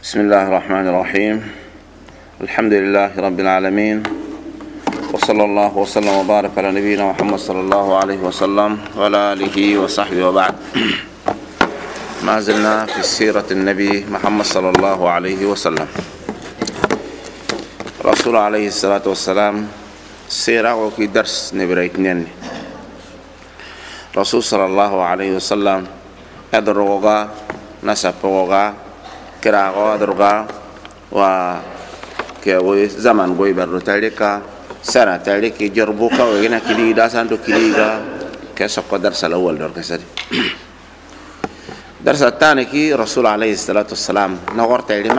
بسم الله الرحمن الرحيم. الحمد لله رب العالمين، وصلى الله وسلم وبارك على نبينا محمد صلى الله عليه وسلم وعلى آله وصحبه وبعد. ما زلنا في سيرة النبي محمد صلى الله عليه وسلم. رسول عليه الصلاة والسلام سيرة وكي درس نبريتنين. رسول صلى الله عليه وسلم أدرغا نسبغا كراغا أدرغا وكي زمان غوي برو تاليكا سنة تاليكي جربوكا وغينا كلي داسان دو كليغا كسوكو درس الأول دور كسادي. درس الثاني كي رسول عليه الصلاة والسلام نغور تالي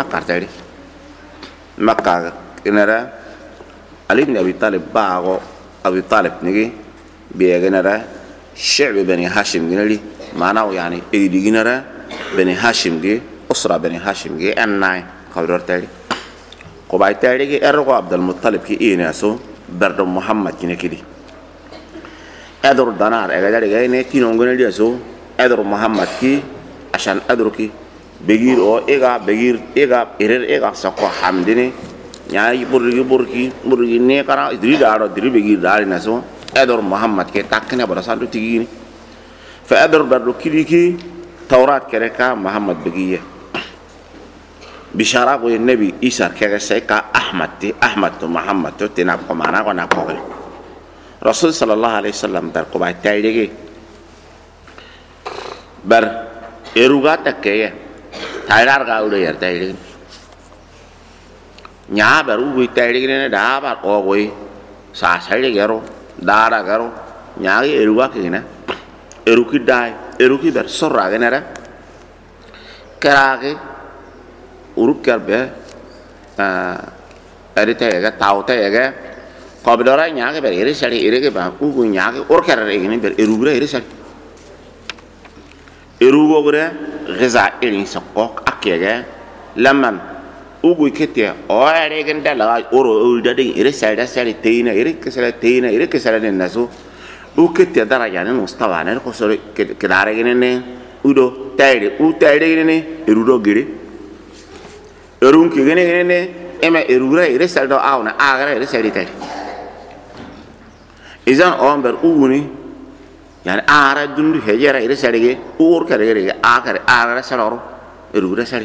مكة إنرا علي بن أبي طالب باغو أبي طالب نجي بيجنرا شعب بني هاشم جنري معناه يعني إيدي جنرا بني هاشم جي أسرة بني هاشم جي أناي خبر تالي قبائل تالي جي أرجو عبد المطلب كي إيناسو برد محمد كنكدي أدر دنار أجدار جاي نتينون جنري أسو أدر محمد كي عشان أدركي بغير أو إيجا إيرر سكوا حمدني يعني burgi ne kana diri begi dali naso ador muhammad ke takne bara sandu tigini fa ador bardo kiliki tawrat kereka muhammad begiye bishara go nabi isa kega seka ahmad to muhammad to tinab ko mana ko na ko rasul sallallahu alaihi wasallam dar ko ba taydege bar eruga takkeye taydar ga ude yer taydege nhà bà rú tay đi cái đá bà co quỳ xả sấy đi gero đá ra gero nhà cái eru cái này eru cái đai eru cái bờ sor ra cái này đó cái uruk cái bờ ở đây cái tàu cái có bên đó ra nhà cái bờ eru sấy cái bà u nhà cái or cái này bờ eru cái eru sấy eru cái غذاء اللي سقوق أكيد لمن ugu ketia ore genda la oro dadi ire salda sali teina ire kesala den naso u ketia daraja ne mustawa ne ko so ke dare ne udo tayde ne erudo gire erun ki ne ema erura ire salda awna agara ire sali tay izan omber uguni yani ara dundu hejera ire sali ge ur kare agara saloro erura sali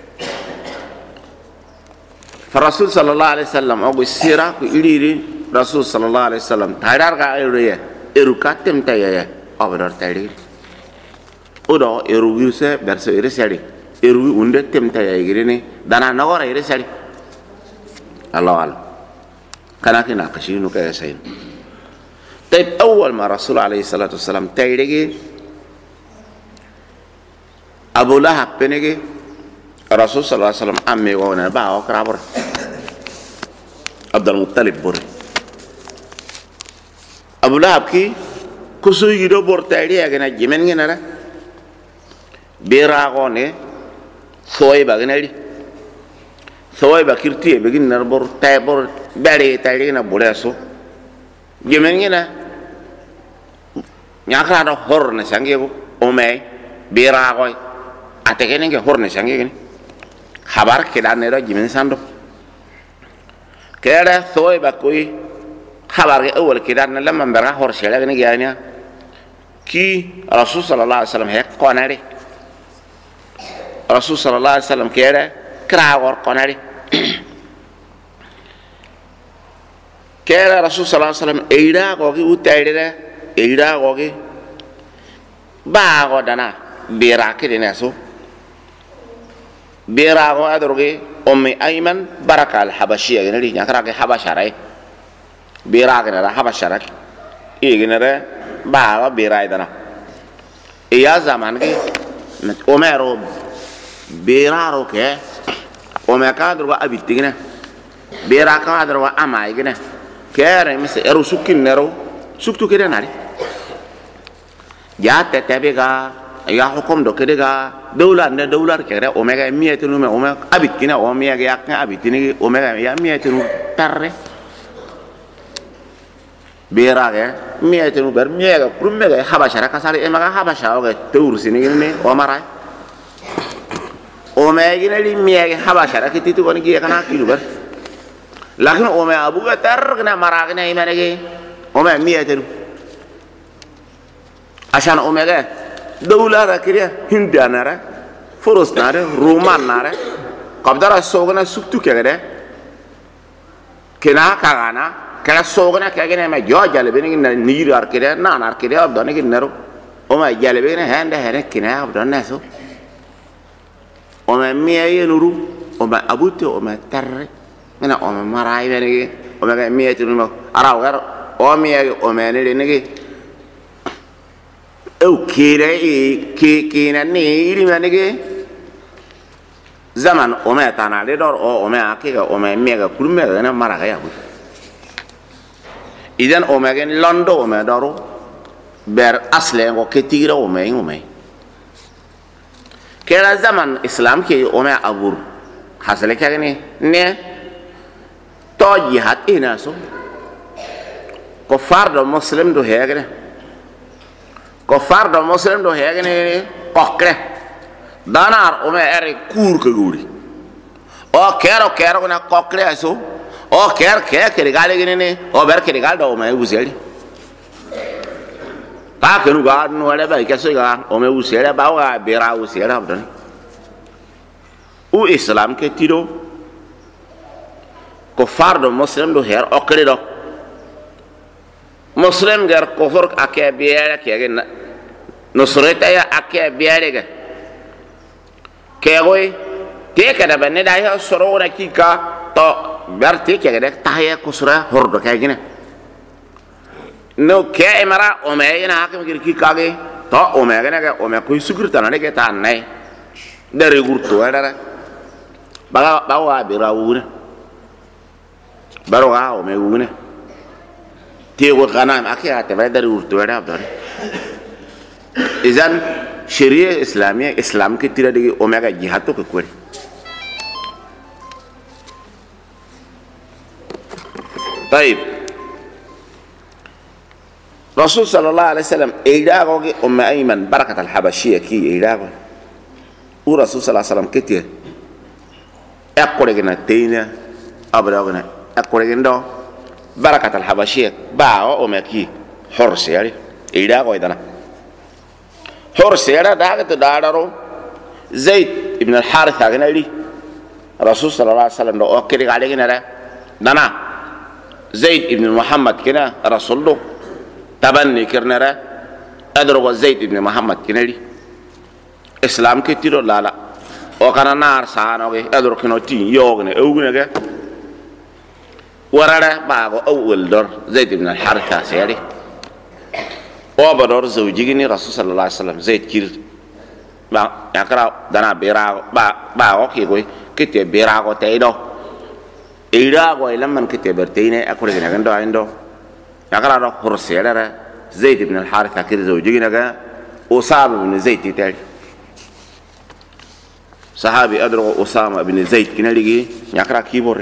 فالرسول صلى الله عليه وسلم أقول سيرة كإليري رسول صلى الله عليه وسلم تايدار كأيرية إروكاتم تايا أبدار تايدي ودا إروغيرسة برسو إرسالي إروغي وندتم تايا يجريني دانا نغور إرسالي الله أعلم كنا كنا كشينو كيسين. طيب أول ما رسول عليه الصلاة والسلام تايدي أبو لهب بنيجي رسول صلى الله عليه وسلم أمي وانا باع وكرابر عبد المطلب بور أبو لهب كي كسوي يدو بور تايدي أجنا جمن جنا بيراغوني ثوي بعدين ثوي بكيرتي بيجي نربور تايبور بعدي تايدي جنا بولاسو جمن جنا نياكرا هورن سانجيبو أمي بيراغوي أتكلم كهورن سانجيبو خبر كده نرى جمين ساندو كده ثوي بكوي خبر أول كده لما برا هرش لا غني جانيا كي رسول صلى الله عليه وسلم هيك قناري رسول صلى الله عليه وسلم كده كراور قناري كده رسول صلى الله عليه وسلم إيدا قوي وتايدا إيدا قوي باعو دنا بيراكي ديناسو بيراغو أدرجي أمي أيمن بركة الحبشية جنري نكراك حبشة راي بيراغ نرا حبشة راك إيه جنرا باغ بيرايدنا إيا زمان كي أميرو بيراغو كه أمي كادروا أبي تيجنا بيراغ كادروا أماي جنا كير مثل إرو سكين نرو سكتو كده ناري جات تبيغا ya hukum do kedega dolar kere omega mietinu me omega abit kina omega yaknya abit ini omega ya mietinu tarre bera ke mietinu ber miega prumega habashara kasari emaga habasha oge tour sini ne omara o me gina li miye habasha ra kiti to gon gi kana kilu bar lakin o me abu ga tar gna maragna imane ge o me miye teru ashan o me ga dawla ra kriya hindana ra furos nare roman nare qabdara sogna suktu kegede kena kagana kala sogna kegene me jojale beni niru arkede na arkede abdone ginero o me jale beni hande hene kina abdone so o me miye nuru o me abute o me tarre mena o me marai beni o me miye tunu mo araw gar o miye o me ne negi o kire kina ni iri menege zaman o me tana le dor o me akega o me mega kurme na maraga ya bu idan o me gen londo o me doro ber asle ngo ketira o me kera zaman islam ke o me abur hasale kagene ne to jihad ina so ko fardo muslim do hegre ko fardo muslim do hegene kokre danar o me ere kur ke guri o kero na kokre aso o ke gale gene o ber ke gal do me useli ta ke nu ga no le ba ke so ga o me useli ba wa bera useli abdan u islam ke tiro ko fardo muslim do her okre do muslim gar kufur ake biere ke gena nusreta ya ake biere ga kegoy te kada banne da ya soro na kika to berti ke ga ta ya kusura hordo ka gina no ke emara o me ina hakim gir kika ge to o me ga o me ko sukurta na ke ta nai dare gurto dara bawa birawuna baroga o me wuna te go kana akia te dare gurto dara abdare izan syariah islamiyah islam ke tidak di omega jihad to ke kwari baik rasul sallallahu alaihi wasallam ida go ge umma ayman barakat al habashiyya ki ida go u rasul sallallahu alaihi wasallam ketie akore gena teina abra gena akore gendo barakat al habashiyya ba o me ki horse yari ida go idana horseera daagta daadaro zayd ibn al-harith agnali rasul sallallahu alaihi wasallam do okiri gale ginara dana zayd ibn muhammad kina rasulullah tabanni kirnara adrogo zayd ibn muhammad kinali islam ke tiro lala o kana nar saano ge adro kino ti yogne ewgne ge warara baago awul dor zayd ibn al-harith aseri o bador zawjigini rasul sallallahu alaihi wasallam zaid kir ba yakra dana bera ba o ki goy kite bera go teido ira go lamman kite berteine akure gina gando ando yakra do hursela zaid ibn al-harith kir zawjigina ga usama ibn zaid titali sahabi adro usama ibn zaid kinaligi yakra kibore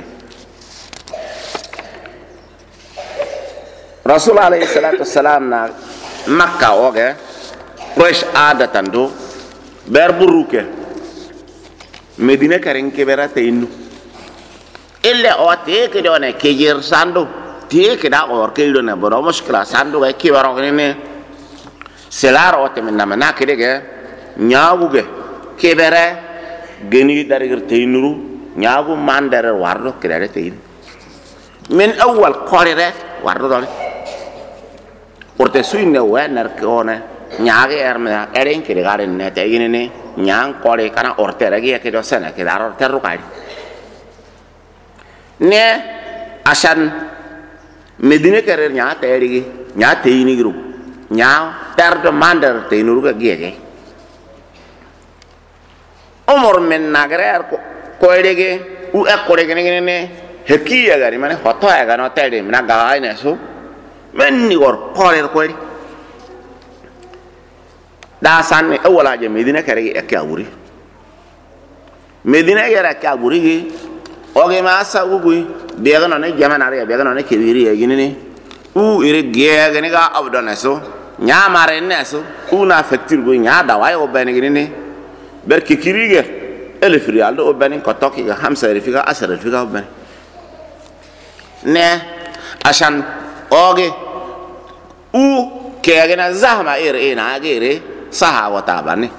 rasul alaihi salatu wassalam na makka oge quraish adatan do berburuke medina karen ke berate innu ille o te ke do ne ke yer sando te ke da or ke do ne boro mushkila sando ga ke baro ne selar o te minna mana ke de nyaabuge ke bere geni darigir te inuru nyaabu mandare wardo ke dare te min awwal qorire wardo do orte suine wener kone nyaage erma eren ke garen ne te yine nyang kore kana orte ragi ke do sene ke dar orte rukai ne asan medine kerer nya te rigi nya te yini gru nya perdo mandar te nuru ga gege umur men nagrer ko rege u ekore gene ne hekiya gari mane hoto ya gano te de na gaai ne so men ni gor pore ko ri da sanne awala je medina kare e ka wuri medina yara ka wuri gi oge ma sa ugui be ga no ne jamana re be ga no ne kebiri ya gini ne u ire ge ga ne ga abdona so nya mare ne so u na facture go nya da wayo be ne gini ne ber ki kirige 1000 riyal do bani ko tokki ga 5 riyal figa 10 riyal figa bani ne ashan oge u kegena zahma ina gere saha wata bani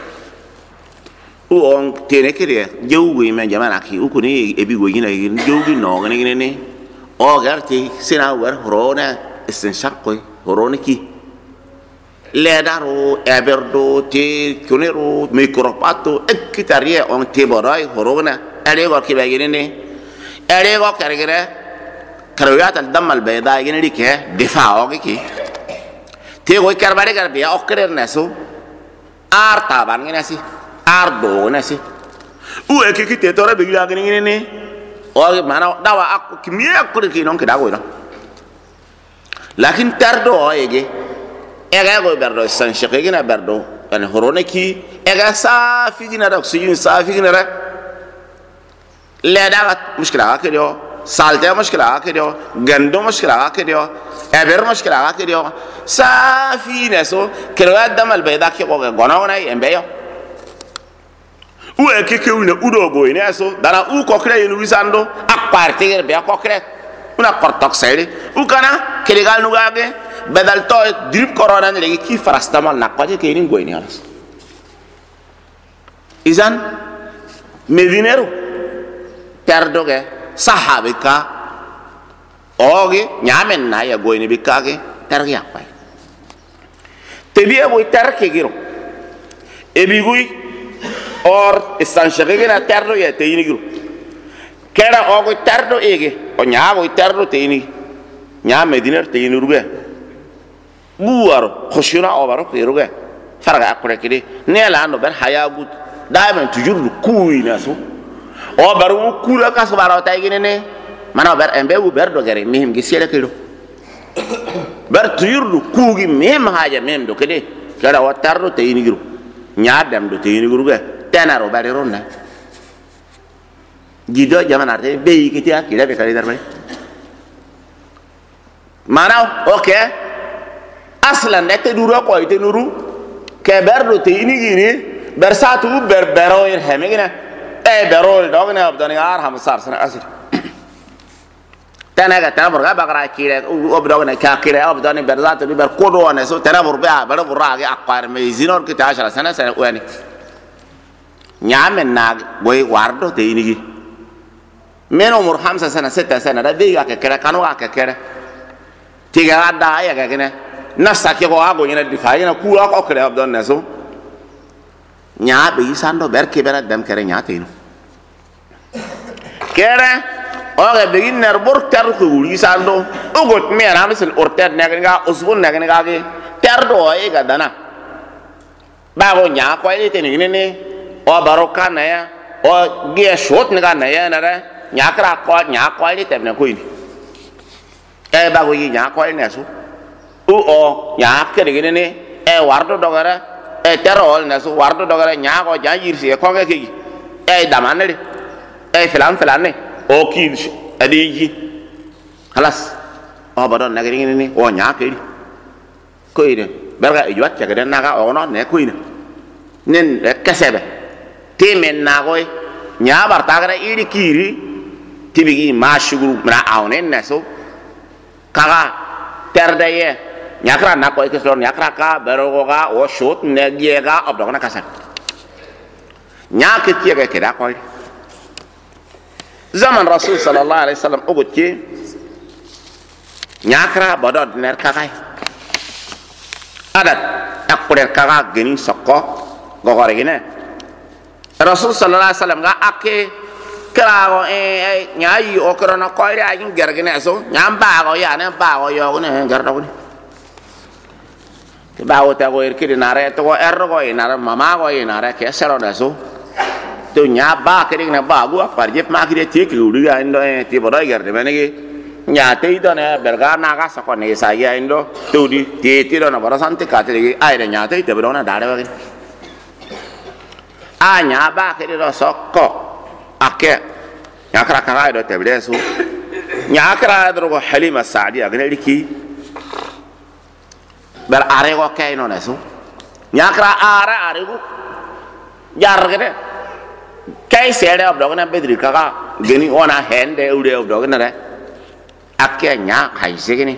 u on tene kire jewwi men jamana ki u kuni ebi go gina jewwi no ngene ne o garti sina war horona istinshaqqi horona ki ledaro eberdo te kunero micropato ekitarie on teborai horona ere go ki bagine ne ere go kargere karoyat al dam al bayda gine like difao ki te go karbare garbiya okrer naso arta ban ngene si ardo nasi u ekiki te tora be gila gini ne o mana dawa akko kimiya ko ki non ke dago no lakin tardo o ege ega go berdo san sheke gina berdo an horone ki ega safi gina da oxygen safi gina ra le daga mushkila ka dio salte mushkila ka dio gando mushkila ka dio eber mushkila ka dio safi neso kero damal bayda ki ko gono na embeyo u ekeke una udo boy ne so dara u kokre yenu wisando akparti ger be kokre una kortok sele u kana kelegal nu gage badal to drip corona ne legi ki farastamal na ko ke ni goy ni alas izan medinero terdoge sahabika oge nyamen na ya goy ni bikage tergi akpai tebiya boy terke giro ebigui or istanshagena terdo ya teyini gru kera ogo terdo ege o nyaago terdo teyini nya mediner teyini ruge buwaro khoshira obaro keruge faraga akure kidi nela no ben hayagut daiman tujur kuina so o baru kula kas baro taygene ne mana ber embe bu berdo gere mihim gi sele kedo ber tujur kugi mihim haja mihim do kede kera wa terdo teyini gru nya dem do teyini gruge tenaro bari ronna gido jamana te be kiti akira be kali darmani mana oke aslan nete duro ko ite nuru ke berdo te ini gini bersatu berbero ir hemegina berol dogna abdani ar ham sar sana asir tanaga tanabur ga bagara kire obdogna ka kire abdani berzatu ber kodo ne so tanabur ba ber burage aqar me zinor kita 10 sana sana wani nyamen na boy wardo te inigi men umur 5 sana 6 sana da biga ke kere kanu ka kere tiga ada ya ka kene nasa ke ko ago ina difai na kula ko kere abdon naso nya be isando berke bera dem kere nya te no kere o ga be iner bor tar ko uri sando ugot me na misal orter na ga usbun na ga ke terdo e ga dana ba go nya ko ile te ni ne o baroka na ya o gie shot nga na ya na ra nyakra ko ni temne ko ini e ba go yi nya ko ni asu o nya ke de ne e wardo dogara e terol na su wardo dogara nya ko ja yirsi e ko ga ki e damanere e filan ne o ki adi yi halas o badon na gari ne o nya ke ko ine berga e jwat ga na ga o no ne ko ine nen kasebe temen nagoy nya bartagara iri kiri tibigi mashuguru mra awnen naso kaga terdaye nyakra na ko ikesor nyakra ka beroga o shot ne giega obdogna kasak nyake tiega keda ko zaman rasul sallallahu alaihi wasallam ogotti nyakra bodod ner kagai adat akure kaga geni sokko gogore gine rasul sallallahu alaihi wasallam ga ake krago nyai o krona ko ri agin gergene so nyamba go ya ne ba go yo ne gardo ni ke ba o ta go ir kiri nare to go er go inare mama go inare ke sero da so to nya ba ke ne ba go par jep ma ki te ki uri ga indo ti bodo gerde mene ki nya te do ne berga na ga sa ko ne sa ya indo to di ti do na bara sante ka te ki ai nya te bodo na dare ba anya ba ke do sokko ake nyakra kan do tebre so nyakra do go halima saadi agne liki ber are go kay no neso nyakra are go jar gede kai sere ob dogna bedri kaga geni ona hende ude ob dogna re akke nya kai segini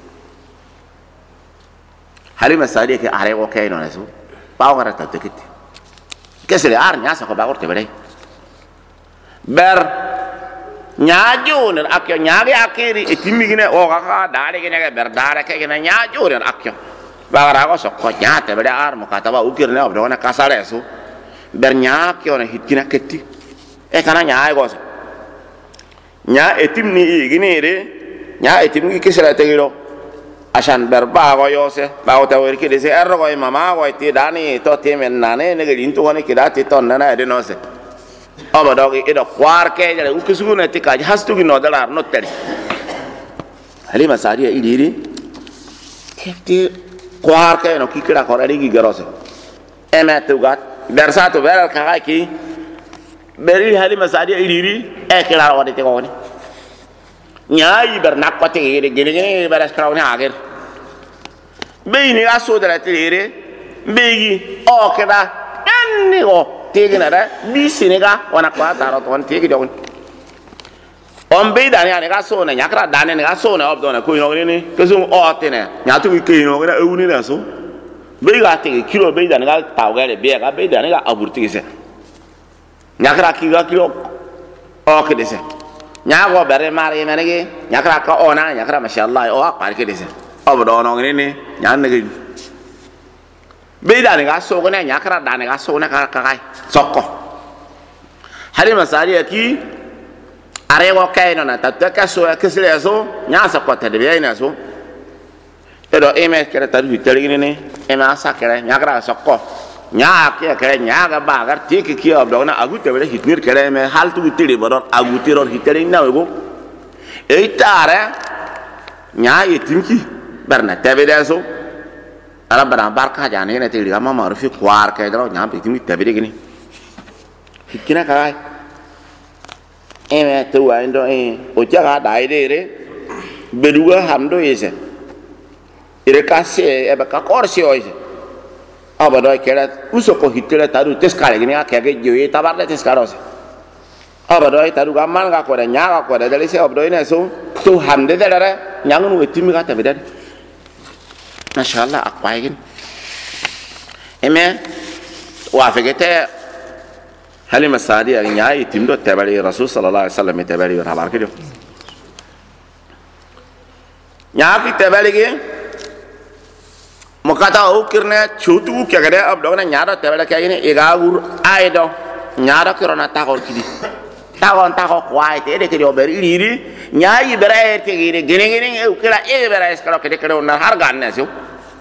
Halima Sadia ke are ko kai no nasu pa ngara ta tekiti kesele ar nya sa ko ba korte bere ber nya joner akke nya ge akiri etimi gine o ka dare gine ge ber dare ke gine nya joner akke ba ra ko so ko nya te bere ar mo kata ba ukir ne ob dogna kasare su ber nya ke ona hitkina ketti e kana nya ay go nya etim ni gine re nya etim gi kesele te giro asan berba go yose ba o tawir ki dese erro go mama go ti dani to temen nane ne gelin to ne kida ti ton na de no se aba dogi edo kwar ke jale ukisugu ne ti ka hastu gi no dalar no teri Halima Sadia idiri kefti kwar ke no kikira ko ri gi garose ema tu gat bersa to beral ka ki beri Halima Sadia idiri e kira o de te ko ni nyai bernak pate ire gene beras kraw ne ager beini aso dara tere begi o keda enni go tegina da bisinega wana kwa taro ton tegi dogun on be dani ane ga so ne nyakra dani ne ga so ne obdo ne ko no ni kesum o tene nyatu ki no ga ewuni na so be ga te kilo be dani ga taw ga le be ga be dani ga aburti se nyakra ki ga kilo o kede se nyago bere mari menegi nyakra ka ona nyakra mashallah o akar ke dese obodo no ngini nyanne gi be dani ga so ne nyakra dani ga so ne ka kai sokko Halima Sadia ki are go kai no na tataka so kesle so nya sa ko tede be ina so edo eme kere tadu teligini ne ema sa kere nyakra sokko nya ke kere nya ga ba gar ti ki obodo na agu tebe hitnir kere me hal tu tiri bodor agu tiror hiteri na wego e tare nya yetimki barna tebe deso ala bana barka jane ne tiri ama marufi kwar ke dro nya bitimi tebe de gini hikina kai eme tu wa ndo o jaga dai de re beduga hamdo yese ire kase e ba ka korsi oyese abado kera uso ko hitela taru teskare gini akage joye tabarle teskarose abado taru gaman ga ko nya ga ko dele se abdo ina so to hande dele nyangu wetimi ga tabede mashallah akwai eme wa fegete Halima Sadia nya itimdo tabali rasul sallallahu alaihi wasallam tabali rabar kido nya ki tabali ge mokata ukirne chutu kagade abdogna nyara tebele kagine igagur aido nyara kirona takor kidi takon tako kwai te de kidi oberi iri nyai bere te gire gine gine ukira e bere eskalo kede kede on har ganne so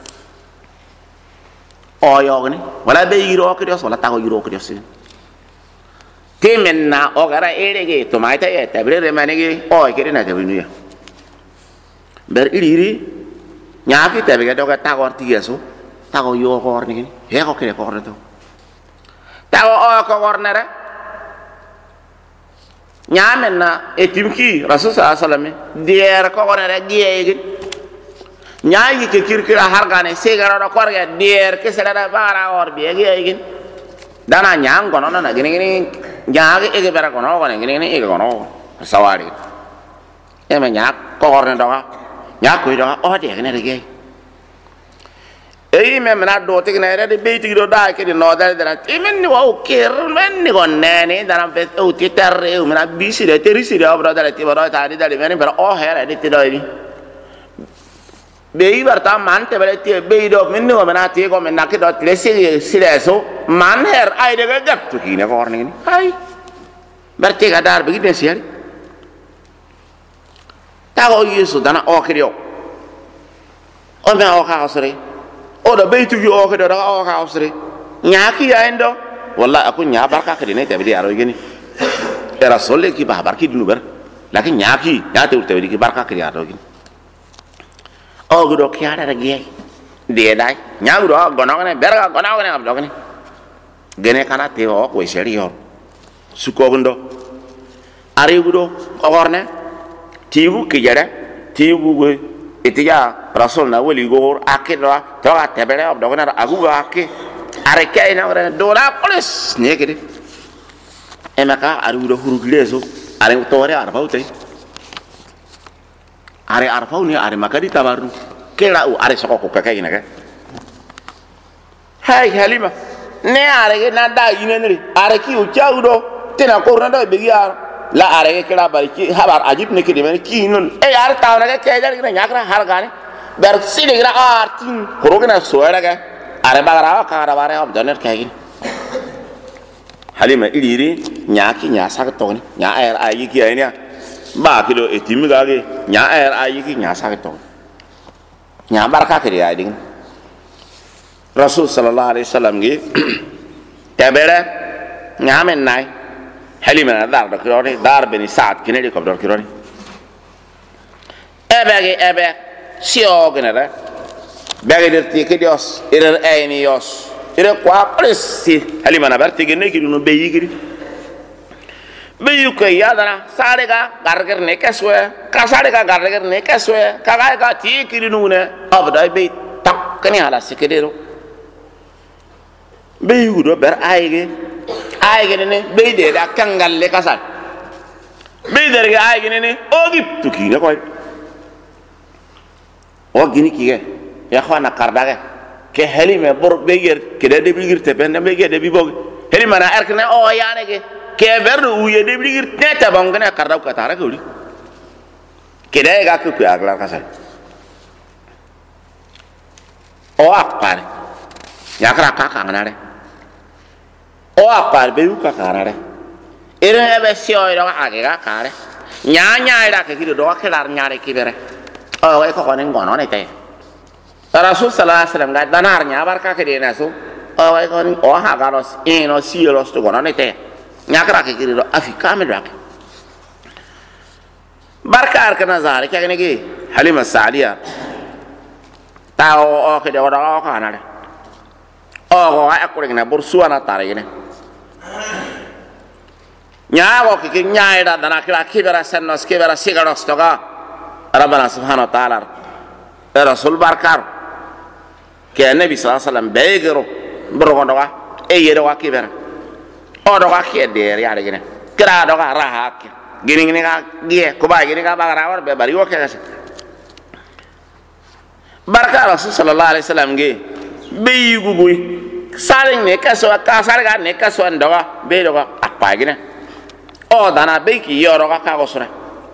o yogne wala be yiro kidi so la tako yiro kidi so temenna o gara ere ge to maita e tebere manege o kidi na tebinu ya ber iri nyaki tebe ga doga tagor tigeso tago yo gor ni he ko kere ko to tago o ko gornere nyamenna etimki rasul sallallahu alaihi wasallam dier ko gornere giegi nyayi ke kirkira hargane segara do korge dier ke sera bara or biegi dana nyang kono na gini nyaagi ege bera kono kono gini ege kono sawari eme nyak ko gorne doga nya ko do o de ne rege e me na do te ne re be ti do da ke no da da e men ni o ker men ni gon ne da ram pe o ti terre o me na bi si de teri si de o bro da ti bro ta di da le men però o here de ti do ni be i barta man te bele ti be do men ni o me na ti ko men na ke do le si de so man her ai de ga tu ki ne ko ni ai berte ga dar be de si ari tago yesu dana o krio o me o ka osre o da beitu gi o kedo da o ka osre nyaki ya endo walla aku nya barka ke dine tabi aro gini era solle ki ba barki dinu ber lakin nyaki ya te tabi ki barka ke aro gini o gudo ki ada da gi de dai nya gudo gono ne berga gono ne abdo gini gene kana te o ko sheri yo suko gundo ari gudo o gorne tibu kijare tibu go itiya rasul na wali go akira to ga tebere ob dogna agu ga ke are kai na ore do la polis ne kede emaka aru hurugileso are tore arbaute are arfau ni are makadi tabaru kela u are soko ka kayina ka hay halima ne are ge na da yinenri are ki u chawdo tena ko randa be ya la are ge kela bari ki habar ajib ne ki de ki non e are tawna ge kejar ni nyakra har gane ber sinigra artin korogena soera ga are bagara ka ara bare am doner kayini halima iliri nyaki nya sak toni nya er ayi ki aynya ba kilo etimi gage nya er ayi ki nya sak toni nya baraka kiri ading rasul sallallahu alaihi wasallam gi tabere nya men nai halima dar do kironi dar beni saad kinedi ko do kironi ebe sio genera bege der tike dios irer ayni yos ire kwa presi halima na berti gene ki no be yigiri be yu ko yadana sare ga garger ne keswe ka sare ga garger ne keswe ka ga ti ki no ne abda be tak kani ala sikedero be yu do ber ayge ne be de da kangal le kasal be der ga ayge ne o giptu ki ne koy o gini ki ge ya khwana kardaga ke halima bor beger ke de bigir te ben beger de bibog halima na arkne o yaane ke berdu uye de bigir teta bangana kardaw ka tara ko ke de ga ku aglar kasal o akpar yakra ka kanare o akpar be ka kanare ere be sio ro age ga kare nya ira ke kido do kelar nyare kibere o e ko konen gono ne te rasul sallallahu alaihi wasallam ga danarnya barka ke dina so o ay kon o ha garos ino sielos to gono ne te nyakra ke kiri do afika me dak barka ar kana zare ke ne gi halima saadiya ta o ke de o kana le o ay ko ne bur suana tare ne nyago ke nyaay da dana kira kibera sennos kibera sigaros to ga rabbana subhanahu wa ta'ala rasul barkar ke nabi sallallahu alaihi wasallam beegero brogondo wa e yedo wa kibera o do wa ke der ya de gene kra do ga raha ke gini ga gie ko ba gini ga ba rawar be bari o ke gase barka rasul sallallahu alaihi wasallam ge be yugugui sare ne kaso ka sare ga ne kaso ndo ga be do ga apa gene o dana be ki yoro ga ka go sura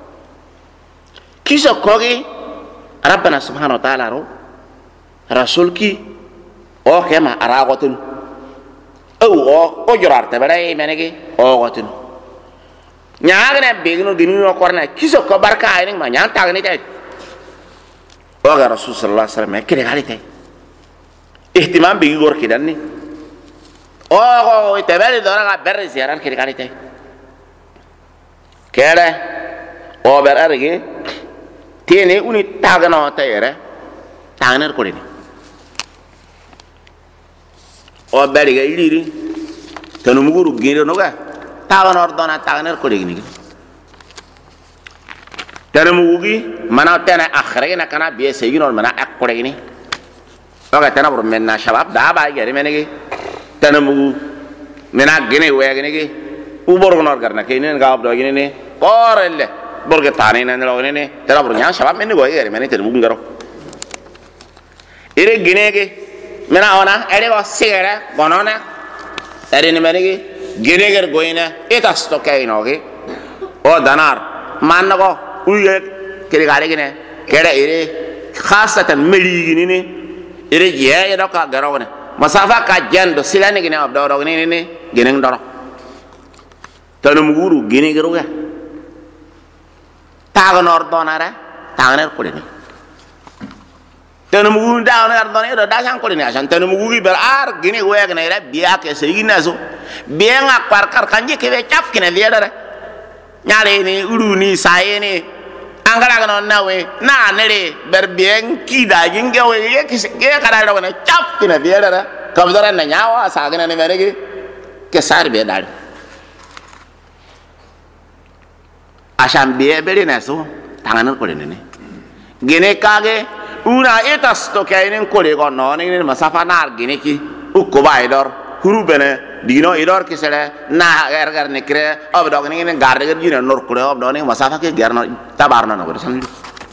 kiso kogi rabbana subhanahu wa ta'ala ro rasul ki o kema aragotun o jorar te bare menegi o gotun nyaagna begno dinu korna kiso ko barka ay ma nyang tagni tay o ga rasul sallallahu alaihi wasallam kire gali tay ihtimam bi gor kidanni o te bare dora ga ber ziaran kire gali tay kere o ber arge tiene uni tagano tayere taganer kodini o bari ga iliri tanu muguru gire no ga tagano ordona taganer kodini tanu mugi mana tena akhre na kana biye seyino mana akkodini o ga tana bur menna shabab da ba gere menegi tanu mugu mena gene we gene ge u borgonor garna kenen ga abdo gene ne korelle borge tane na lo ne tera bur nya shabab men go gere meni tanu mugu ngaro ire gene ge mena ona ere go sigara gonona ere ni menegi gene ger goina etas to kaino ge o danar mango uye kere gare gene kere ire khasatan meli gine ne ire ye ya ka garo ne masafa ka jando silane gine abdo do ne gene ndoro tanu mugu gene gero ga taganor donara taganer kodini tanu mugu daganor donara da san kodini asan tanu mugu ber ar gini wega na ira biya ke seyina so biya nga kar kanje ke be chap kine biya dara nyale ni uru ni saye ni angara ga non nawe na nere ber biya ki da ginge we ke kara do na chap kine biya dara kabdara na nyawa sa gina ne mere ke sar be dar asan biye beri naso tanganan kore ne gene kage una etas to kainen kore go no ne masafa nar gene ki ukko baidor huru bene dino idor kisere na gar ne kre ob dog ni ne gar gar jina nor kure ob dog ni masafa ke gar no tabarna no ko sam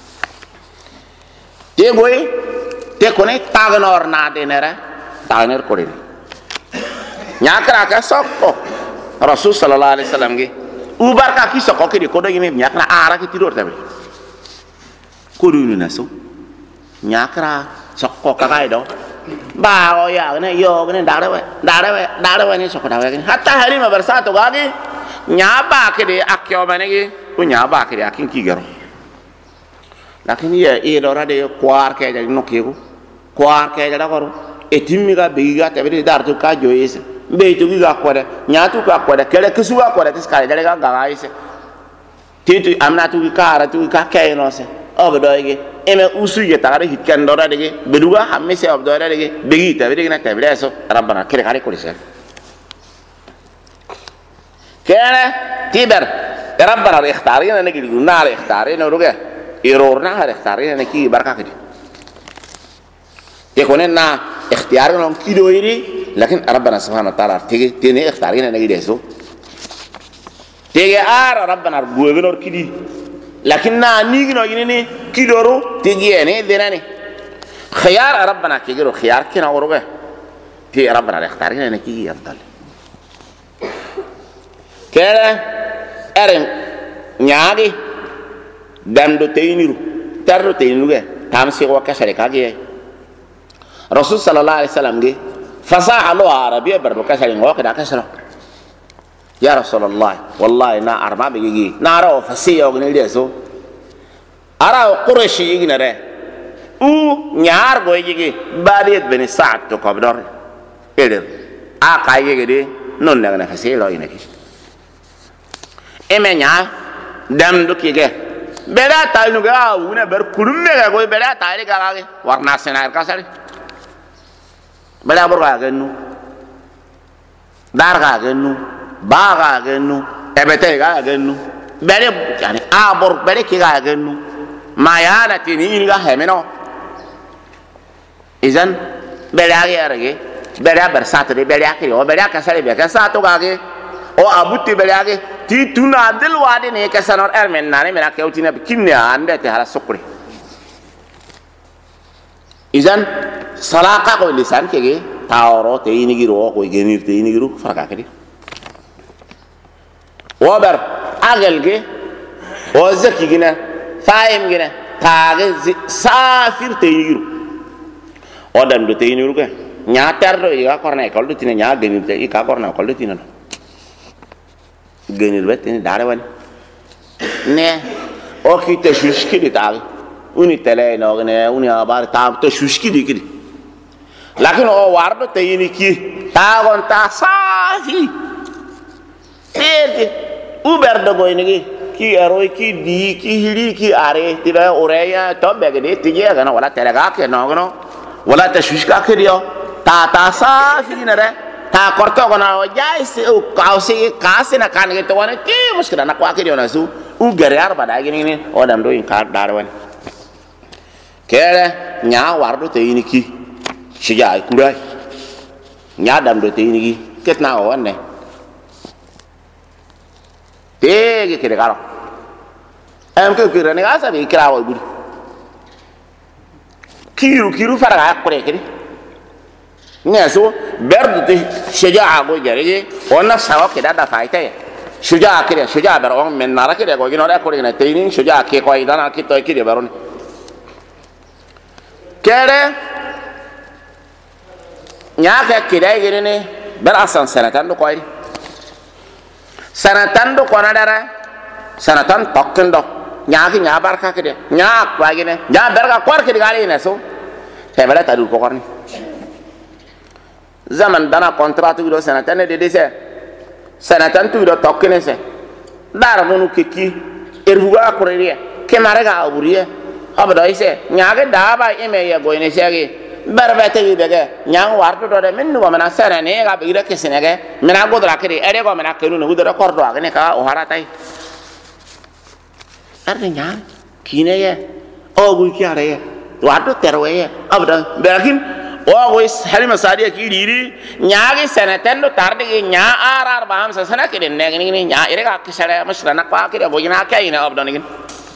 te boy te kone tagnor na de nera tagner kore nyakra ka sokko rasul sallallahu alaihi wasallam ge ubar ka ki sokko ke ko do ni nyakra ara ki tidor tabe ko do ni naso nyakra sokko ka kai do ba o ya ne yo ne dare we ni sokko da we hatta hari ma barsato ga ge nya ba ke de akyo bane ge ko nya ba ke de akin ki garo lakin ye e do rade kwar ke ja no ke ko kwar ke ja da ko e timmi ga be ga tabe dar to ka jo yese be to ga ko de nya to ka ko de kele kisu ga ko de tis ka ga ga yese titu amna tu ka ara tu ka ke no se ob do ge eme usu ye tagare hitkan do rade ge beduga hamme se ob do rade ge be gi tabe de na tabe so rabbana kire kare ko se kene tiber rabbana ikhtariina ne gi nar ikhtariina ruge irorna har ikhtariina ne ki barka kidi يكون لنا اختيار لهم كيلو يري لكن ربنا سبحانه وتعالى تيجي اختيارنا نجي ديسو تيجي ربنا بوغنور كيدي لكن نيجي نيجي كيلو رو تيجي يعني ديناني خيار ربنا كيجرو خيار كنا وروه تي ربنا اختيارنا نجي يفضل كده ارن نياغي دمدو تينيرو ترو تينيرو تامسي وكسر كاجي رسول صلى الله عليه وسلم جه فصاح له عربية بربكة سليم واقع كسره يا رسول الله والله نا أربعة بيجي نارا فسيه وغني ليسو أرا قريش يجي نره أو نيار بوي يجي بعدين بني ساعة تكبر كده أكاي يجي نون لغنا فسيه لا ينكي إمنيا دم دوكي جه بلا تاينو جا ونا بركولم مega كوي بلا تايري كاغي ورنا سناير كاسري bala burga genu darga genu baga genu ebete ga genu bele yani abor bele ki ga genu mayana tini ga hemeno izan bele ga yarage bele ber satri bele akiri o bele ka sare be ka sato ga ge o abuti bele ga ti tuna dil wadi ne ka sanor ermen nane mena ke utina kinne ande te hala sukri izan salaka ko lisan kege taoro te ini giro ko genir te ini giro faraka kedi wabar agel ge o zaki gina faim gina kage safir te ini giro o dan do te ini giro ke nya terdo ya korna ko do tina nya genir te ka korna ko do tina genir bet ni dare wan ne o ki te shushki di taal uni tele no ne uni abar ta to shushki di kidi lakin o wardo te yini ki ta gon ta safi tete uber do go ini ki eroi ki di ki hiri ki are tiba oreya to bege de tije ga wala telega ke no no wala ta shushka ke dio ta safi na re ta korto go na o jai se o kausi kasi na kan ge to wane ki muskila na kwa ke dio na su u gare arba da gini ni o dam do in kar darwan kere nya wardo te yini ki sejak kurai nyadam do tini gi ketna o ne tege kere karo em ke kire ne asa bi krawo budi kiru fara kure kire ne so berdu te sejak go jare onna sawa ke da faita ya sejak kire sejak ber on men nara kire go gino da kure ne tini sejak ke ko idana ki to kire baron kere nyaka kidai gini ne ber asan sanatan do koy sanatan do kona dara sanatan tokken do nyaki nya barka kide nya kwa gini nya berga kwar kide gali ne so tebele tadu ko korni zaman dana kontratu do sanatan de dese sanatan tu do tokken se dar monu kiki erbuga korriye kemare ga aburiye abado ise nyake daba ime ya goine segi berbete gi bege nyang warto do de minnu ko mena sere ne ga be reke senege mena godra kiri ere ko mena kenu ne udara kordo agene ka o haratai arne nyang kine ye o gu ki are ye warto terwe ye abda berakin o wis halima sadiya ki riri nyaagi senatendo tarde nya arar baham sa sana ke den negni ni nya ire ka kisare masra na pa ke bo gina ka ina obdon gin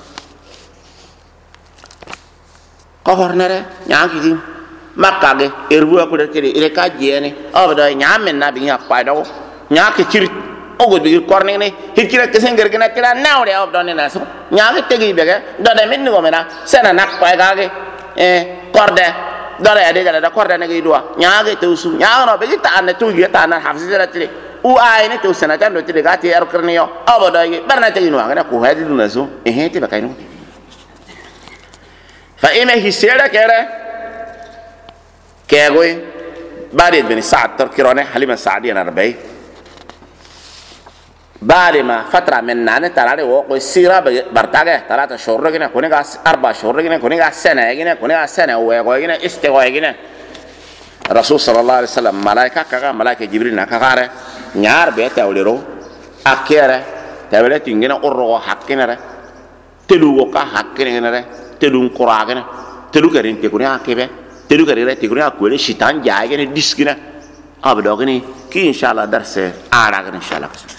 ko hornere nyaagi di makka ge erbu ko de ke ire ka jeni obdo nya men na bi nya pa do nya ke ciri ogo bi korne ni hikira ke senger gina kira nawre obdon na so nyaagi tegi bege do de min go mena sena nak pa ga ge korde dara ya de da korda ne gi duwa nyaage to su nyaano be ta an to gi ta na hafsi dara tire u ay ne to sana tan do tire ga ti er korniyo abodo gi barna te ino ngana ko hadi duna so te ba kaino fa ina hisera kere kegoy bari bin sa'd tor kirone halima sa'di na rabay bari ma fatra men nane tarare wo ko sira bartage tarata shorro gina kone ga arba shorro gina kone ga sana gina kone ga sana wo go gina istiwa gina rasul sallallahu alaihi wasallam malaika kaga malaika jibril na kagare nyar be tawlero akere tawle tingina urro hakkina re telu wo ka hakkina re telu quragina telu garin te kone akebe telu garin te kone akole shitan jaagene diskina abdo gini ki inshallah darse ara gina inshallah